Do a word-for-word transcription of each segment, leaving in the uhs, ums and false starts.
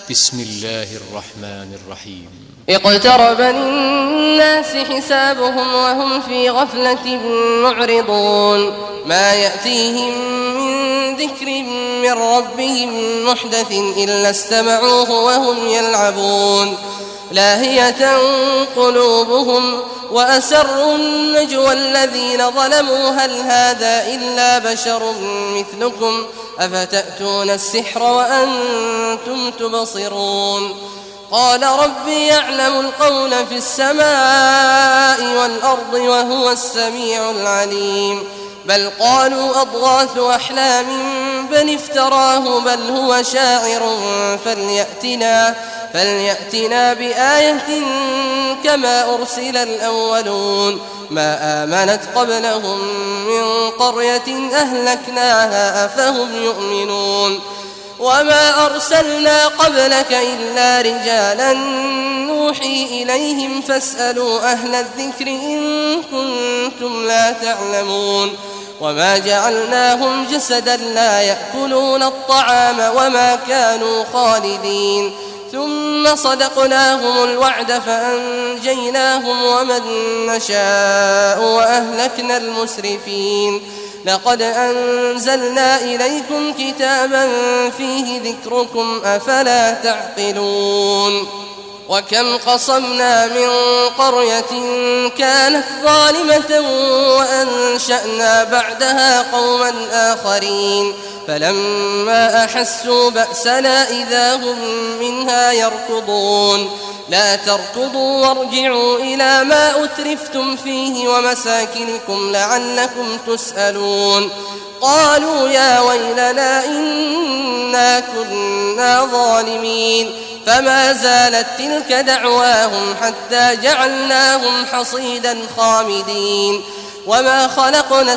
بسم الله الرحمن الرحيم. اقترب للناس حسابهم وهم في غفلة معرضون ما يأتيهم من ذكر من ربهم محدث إلا استمعوه وهم يلعبون لاهية قلوبهم وأسروا النجوى الذين ظلموا هل هذا إلا بشر مثلكم أفتأتون السحر وأنتم تبصرون قال ربي يعلم القول في السماء والأرض وهو السميع العليم بل قالوا أضغاث أحلام بل افتراه بل هو شاعر فليأتنا, فليأتنا بآية كما أرسل الأولون ما آمنت قبلهم من قرية أهلكناها أفهم يؤمنون وما أرسلنا قبلك إلا رجالا نوحي إليهم فاسألوا أهل الذكر إن كنتم لا تعلمون وما جعلناهم جسدا لا يأكلون الطعام وما كانوا خالدين ثم صدقناهم الوعد فأنجيناهم ومن نشاء وأهلكنا المسرفين لقد أنزلنا إليكم كتابا فيه ذكركم أفلا تعقلون وكم قصمنا من قرية كانت ظالمة وأنشأنا بعدها قوما آخرين فلما أحسوا بأسنا إذا هم منها يركضون لا تركضوا وارجعوا إلى ما أترفتم فيه ومساكنكم لعلكم تسألون قالوا يا ويلنا إنا كنا ظالمين فما زالت تلك دعواهم حتى جعلناهم حصيدا خامدين وما خلقنا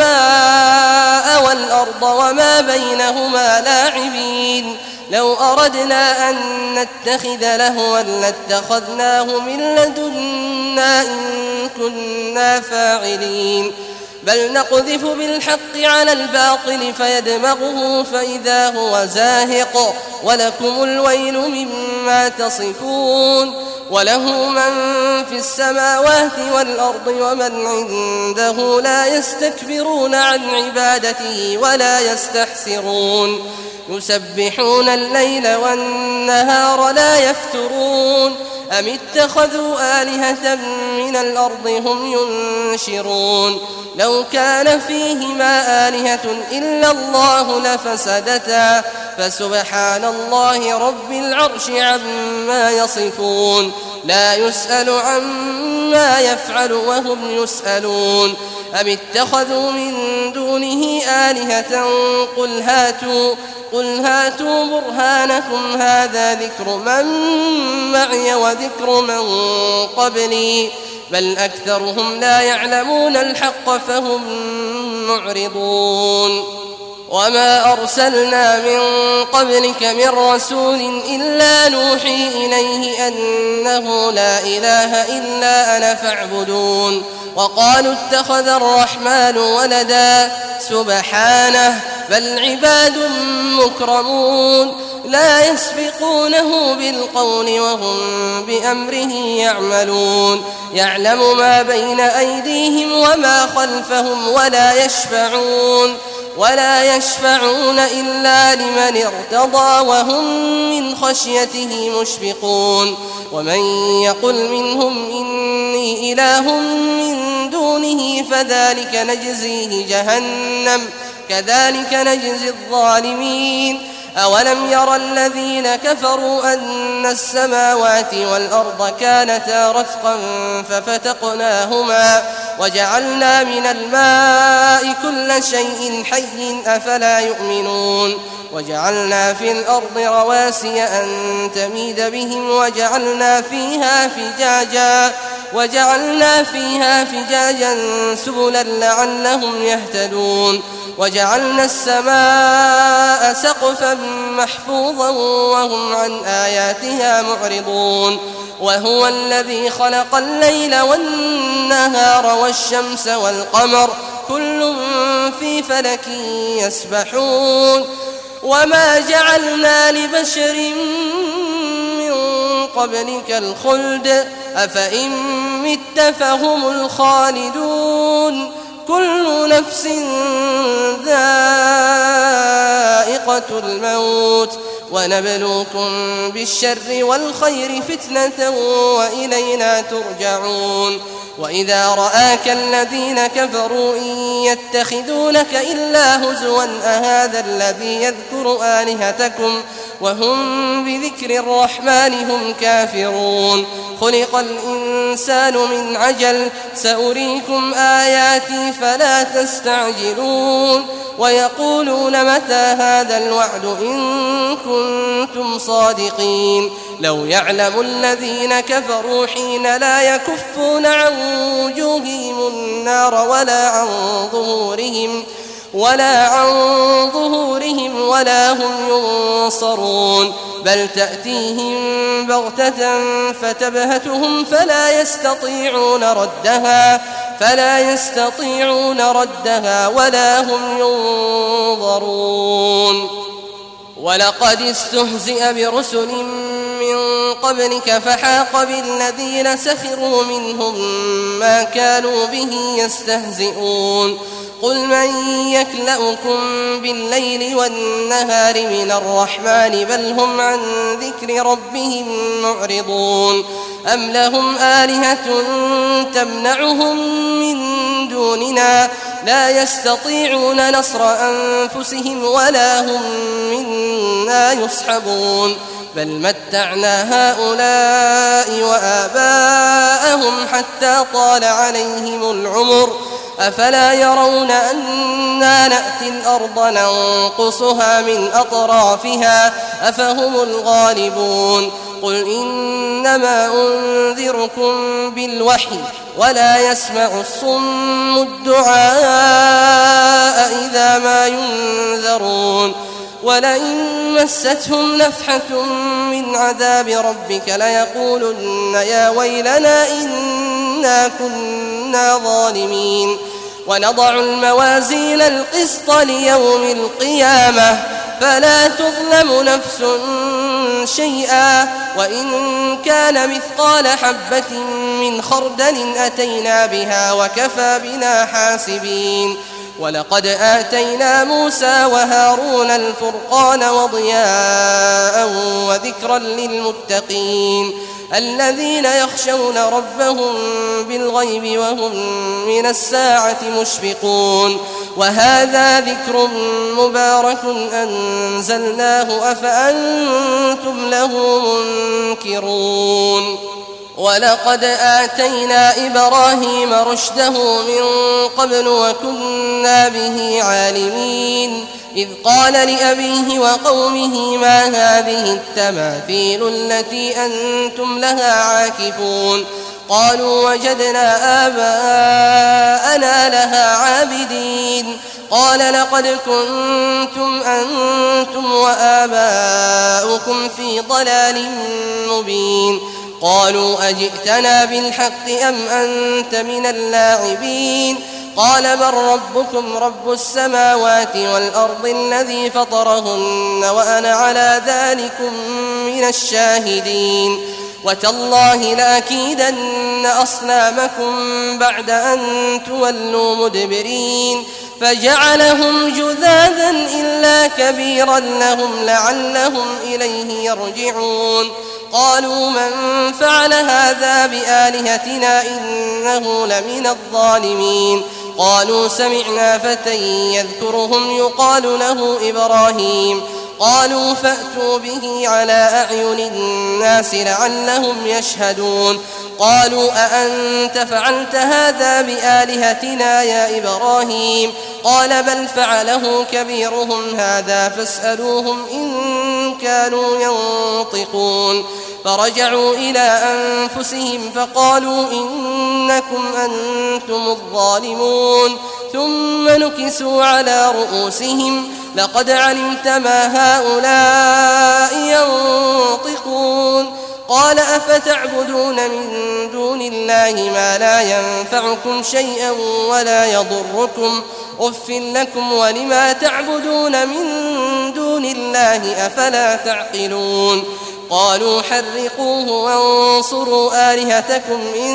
السماء والأرض وما بينهما لاعبين لو أردنا أن نتخذ لهوا لاتخذناه من لدنا إن كنا فاعلين بل نقذف بالحق على الباطل فيدمغه فإذا هو زاهق ولكم الويل مما تصفون وله من في السماوات والأرض ومن عنده لا يستكبرون عن عبادته ولا يستحسرون يسبحون الليل والنهار لا يفترون أم اتخذوا آلهة من الأرض هم ينشرون لو كان فيهما آلهة إلا الله لفسدتا فسبحان الله رب العرش عما يصفون لا يسأل عما يفعل وهم يسألون أم اتخذوا من دونه آلهة قل هاتوا قل هاتوا برهانكم هذا ذكر من معي وذكر من قبلي بل أكثرهم لا يعلمون الحق فهم معرضون وما أرسلنا من قبلك من رسول إلا نوحي إليه أنه لا إله إلا أنا فاعبدون وقالوا اتخذ الرحمن ولدا سبحانه بل عباد مكرمون لا يسبقونه بالقول وهم بأمره يعملون يعلم ما بين أيديهم وما خلفهم ولا يشفعون ولا يشفعون إلا لمن ارتضى وهم من خشيته مشفقون ومن يقل منهم إني إله من دونه فذلك نجزيه جهنم كذلك نجزي الظالمين أولم يرى الذين كفروا أن السماوات والأرض كانتا رتقا ففتقناهما وجعلنا من الماء كل شيء حي أفلا يؤمنون وجعلنا في الأرض رواسي أن تميد بهم وجعلنا فيها فجاجا وجعلنا فيها فجاجا سبلا لعلهم يهتدون وجعلنا السماء سقفا محفوظا وهم عن آياتها معرضون وهو الذي خلق الليل والنهار والشمس والقمر كل في فلك يسبحون وما جعلنا لبشر قبلك الخلد أفإن مت فهم الخالدون كل نفس ذائقة الموت ونبلوكم بالشر والخير فتنة وإلينا ترجعون وإذا رآك الذين كفروا إن يتخذونك إلا هزوا أهذا الذي يذكر آلهتكم وهم بذكر الرحمن هم كافرون خلق الإنسان من عجل سأريكم آياتي فلا تستعجلون ويقولون متى هذا الوعد إن كنتم صادقين لو يعلم الذين كفروا حين لا يكفون عن وجوههم النار ولا عن ظهورهم ولا عن ظهورهم ولا هم ينصرون بل تأتيهم بغتة فتبهتهم فلا يستطيعون ردها فلا يستطيعون ردها ولا هم ينظرون ولقد استهزئ برسل من قبلك فحاق بالذين سخروا منهم ما كانوا به يستهزئون قل من يكلؤكم بالليل والنهار من الرحمن بل هم عن ذكر ربهم معرضون أم لهم آلهة تمنعهم من دوننا لا يستطيعون نصر أنفسهم ولا هم منا يصحبون بل متعنا هؤلاء وآباءهم حتى طال عليهم العمر أفلا يرون أنا نأتي الأرض ننقصها من أطرافها أفهم الغالبون قل إنما أنذركم بالوحي ولا يسمع الصم الدعاء إذا ما ينذرون ولئن مستهم نفحة من عذاب ربك ليقولن يا ويلنا إنا كنا ظالمين ونضع الموازين القسط ليوم القيامة فلا تظلم نفس شيئا وإن كان مثقال حبة من خردل أتينا بها وكفى بنا حاسبين ولقد آتينا موسى وهارون الفرقان وضياء وذكرا للمتقين الذين يخشون ربهم بالغيب وهم من الساعة مشفقون وهذا ذكر مبارك أنزلناه أفأنتم له منكرون ولقد آتينا إبراهيم رشده من قبل وكنا به عالمين إذ قال لأبيه وقومه ما هذه التماثيل التي أنتم لها عاكفون قالوا وجدنا آباءنا لها عابدين قال لقد كنتم أنتم وآباؤكم في ضلال مبين قالوا أجئتنا بالحق أم أنت من اللاعبين قال بل ربكم رب السماوات والأرض الذي فطرهن وأنا على ذلكم من الشاهدين وتالله لأكيدن أصنامكم بعد أن تولوا مدبرين فجعلهم جذاذا إلا كبيرا لهم لعلهم إليه يرجعون قالوا من فعل هذا بآلهتنا إنه لمن الظالمين قالوا سمعنا فتى يذكرهم يقال له إبراهيم قالوا فأتوا به على أعين الناس لعلهم يشهدون قالوا أأنت فعلت هذا بآلهتنا يا إبراهيم قال بل فعله كبيرهم هذا فاسألوهم إن كانوا ينطقون فرجعوا إلى أنفسهم فقالوا إنكم أنتم الظالمون ثم نكسوا على رؤوسهم لقد علمت ما هؤلاء ينطقون قال أفتعبدون من دون الله ما لا ينفعكم شيئا ولا يضركم أف لكم ولما تعبدون من دون الله أفلا تعقلون قالوا حرقوه وانصروا آلهتكم إن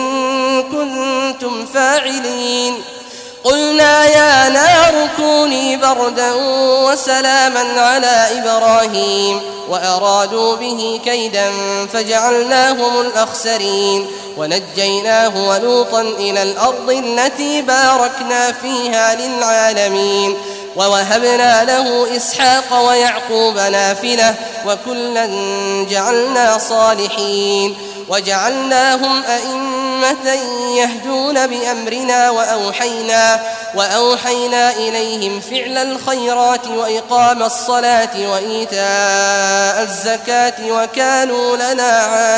كنتم فاعلين قلنا يا نار كوني بردا وسلاما على إبراهيم وأرادوا به كيدا فجعلناهم الأخسرين ونجيناه ولوطا إلى الأرض التي باركنا فيها للعالمين ووهبنا له إسحاق ويعقوب نافلة وكلا جعلنا صالحين وجعلناهم أئمة يهدون بأمرنا وأوحينا, وأوحينا إليهم فعل الخيرات وإقام الصلاة وإيتاء الزكاة وكانوا لنا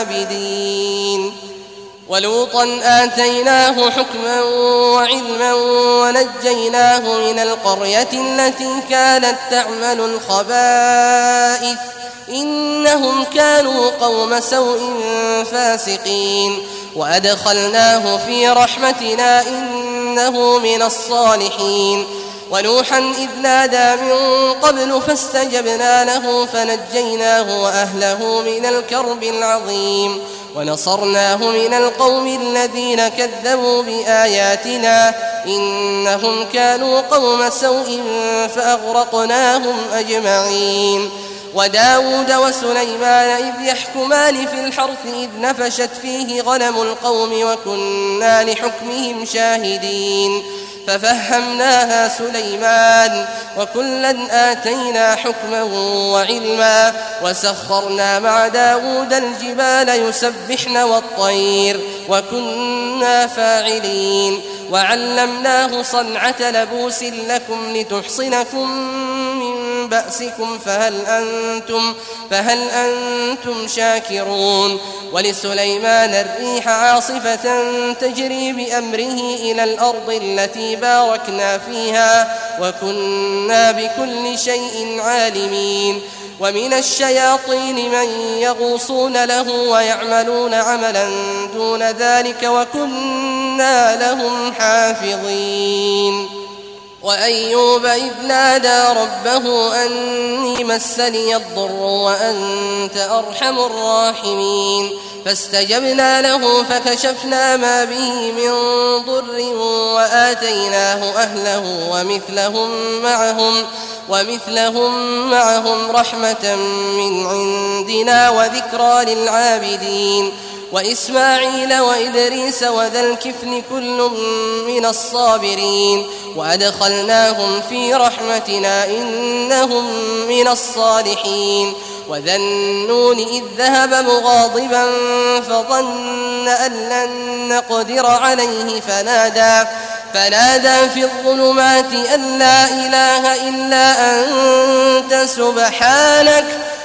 عابدين ولوطا آتيناه حكما وعلما ونجيناه من القرية التي كانت تعمل الخبائث إنهم كانوا قوم سوء فاسقين وأدخلناه في رحمتنا إنه من الصالحين ونوحا إذ نادى من قبل فاستجبنا له فنجيناه وأهله من الكرب العظيم ونصرناه من القوم الذين كذبوا بآياتنا إنهم كانوا قوم سوء فأغرقناهم أجمعين وداود وسليمان إذ يحكمان في الحرث إذ نفشت فيه غنم القوم وكنا لحكمهم شاهدين ففهمناها سليمان وكلا آتينا حكما وعلما وسخرنا مع داود الجبال يسبحن والطير وكنا فاعلين وعلمناه صنعة لبوس لكم لتحصنكم من بأسكم فهل أنتم, فهل أنتم شاكرون ولسليمان الريح عاصفة تجري بأمره إلى الأرض التي باركنا فيها وكنا بكل شيء عالمين ومن الشياطين من يغوصون له ويعملون عملا دون ذلك وكنا لهم حافظين وأيوب إذ نادى ربه أني مسني الضر وأنت أرحم الراحمين فاستجبنا له فكشفنا ما به من ضر وآتيناه أهله ومثلهم معهم ومثلهم معهم رحمة من عندنا وذكرى للعابدين وإسماعيل وإدريس وذا الكفل كل من الصابرين وأدخلناهم في رحمتنا إنهم من الصالحين وذا النون إذ ذهب مغاضبا فظن أن لن نقدر عليه فنادى فنادى في الظلمات أن لا إله إلا أنت سبحانك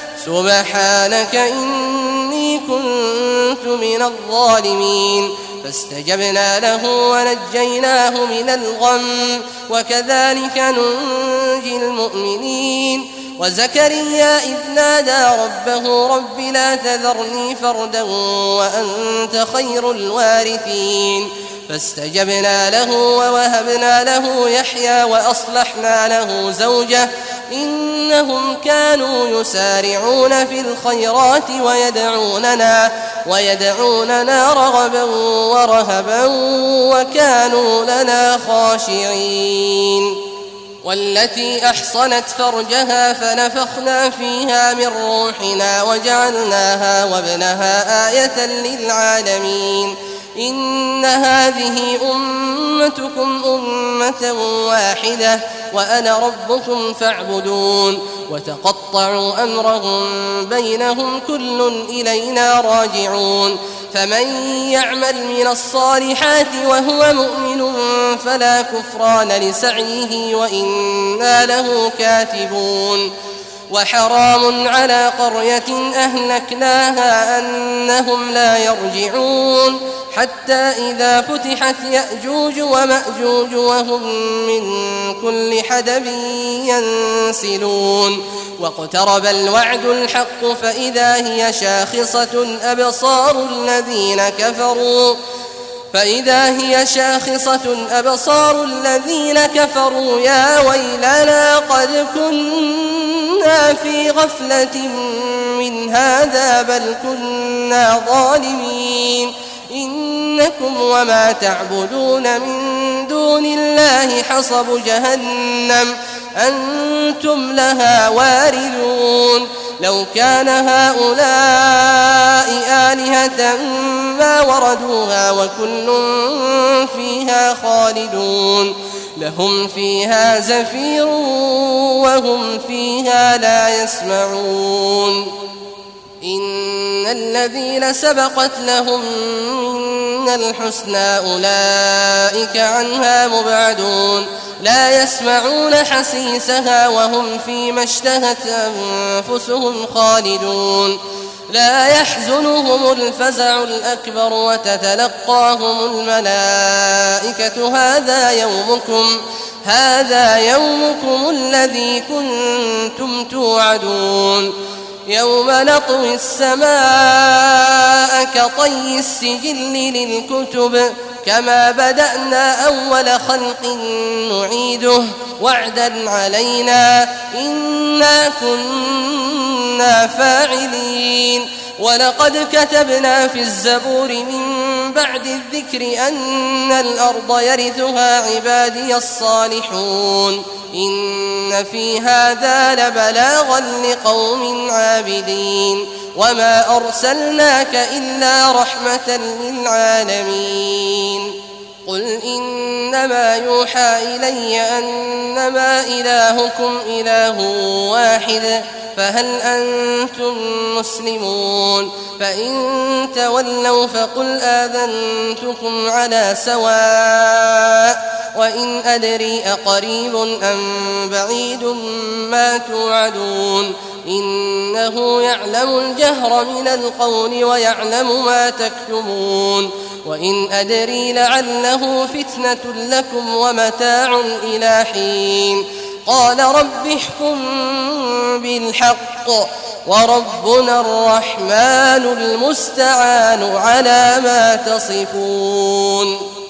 سبحانك إني كنت من الظالمين فاستجبنا له ونجيناه من الغم وكذلك ننجي المؤمنين وزكريا إذ نادى ربه رب لا تذرني فردا وأنت خير الوارثين فاستجبنا له ووهبنا له يحيى وأصلحنا له زوجه إنهم كانوا يسارعون في الخيرات ويدعوننا, ويدعوننا رغبا ورهبا وكانوا لنا خاشعين والتي أحصنت فرجها فنفخنا فيها من روحنا وجعلناها وابنها آية للعالمين إن هذه أمتكم أمة واحدة وأنا ربكم فاعبدون وتقطعوا أمرهم بينهم كل إلينا راجعون فمن يعمل من الصالحات وهو مؤمن فلا كفران لسعيه وإنا له كاتبون وحرام على قرية أهلكناها أنهم لا يرجعون حتى إذا فتحت يأجوج ومأجوج وهم من كل حدب ينسلون واقترب الوعد الحق فإذا هي شاخصة أبصار الذين كفروا فإذا هي شاخصة أبصار الذين كفروا يا ويلنا قد كنا في غفلة من هذا بل كنا ظالمين إنكم وما تعبدون من دون الله حصب جهنم أنتم لها واردون لو كان هؤلاء آلهة ما وردوها وكل فيها خالدون لهم فيها زفير وهم فيها لا يسمعون إن الذين سبقت لهم من الحسنى أولئك عنها مبعدون لا يسمعون حسيسها وهم فيما اشتهت أنفسهم خالدون لا يحزنهم الفزع الأكبر وتتلقاهم الملائكة هذا يومكم هذا يومكم الذي كنتم توعدون يوم نطوي السماء كطي السجل للكتب كما بدأنا أول خلق نعيده وعدا علينا إنا كنا فاعلين ولقد كتبنا في الزبور من بعد الذكر أن الأرض يرثها عبادي الصالحون إن في هذا لبلاغا لقوم عابدين وما أرسلناك إلا رحمة للعالمين قل إنما يوحى إلي أنما إلهكم إله واحد فهل أنتم مسلمون فإن تولوا فقل آذنتكم على سواء وإن أدري أقريب أم بعيد ما توعدون إنه يعلم الجهر من القول ويعلم ما تكتمون وإن أدري لعله فتنة لكم ومتاع إلى حين قال رب احكم بالحق وربنا الرحمن المستعان على ما تصفون.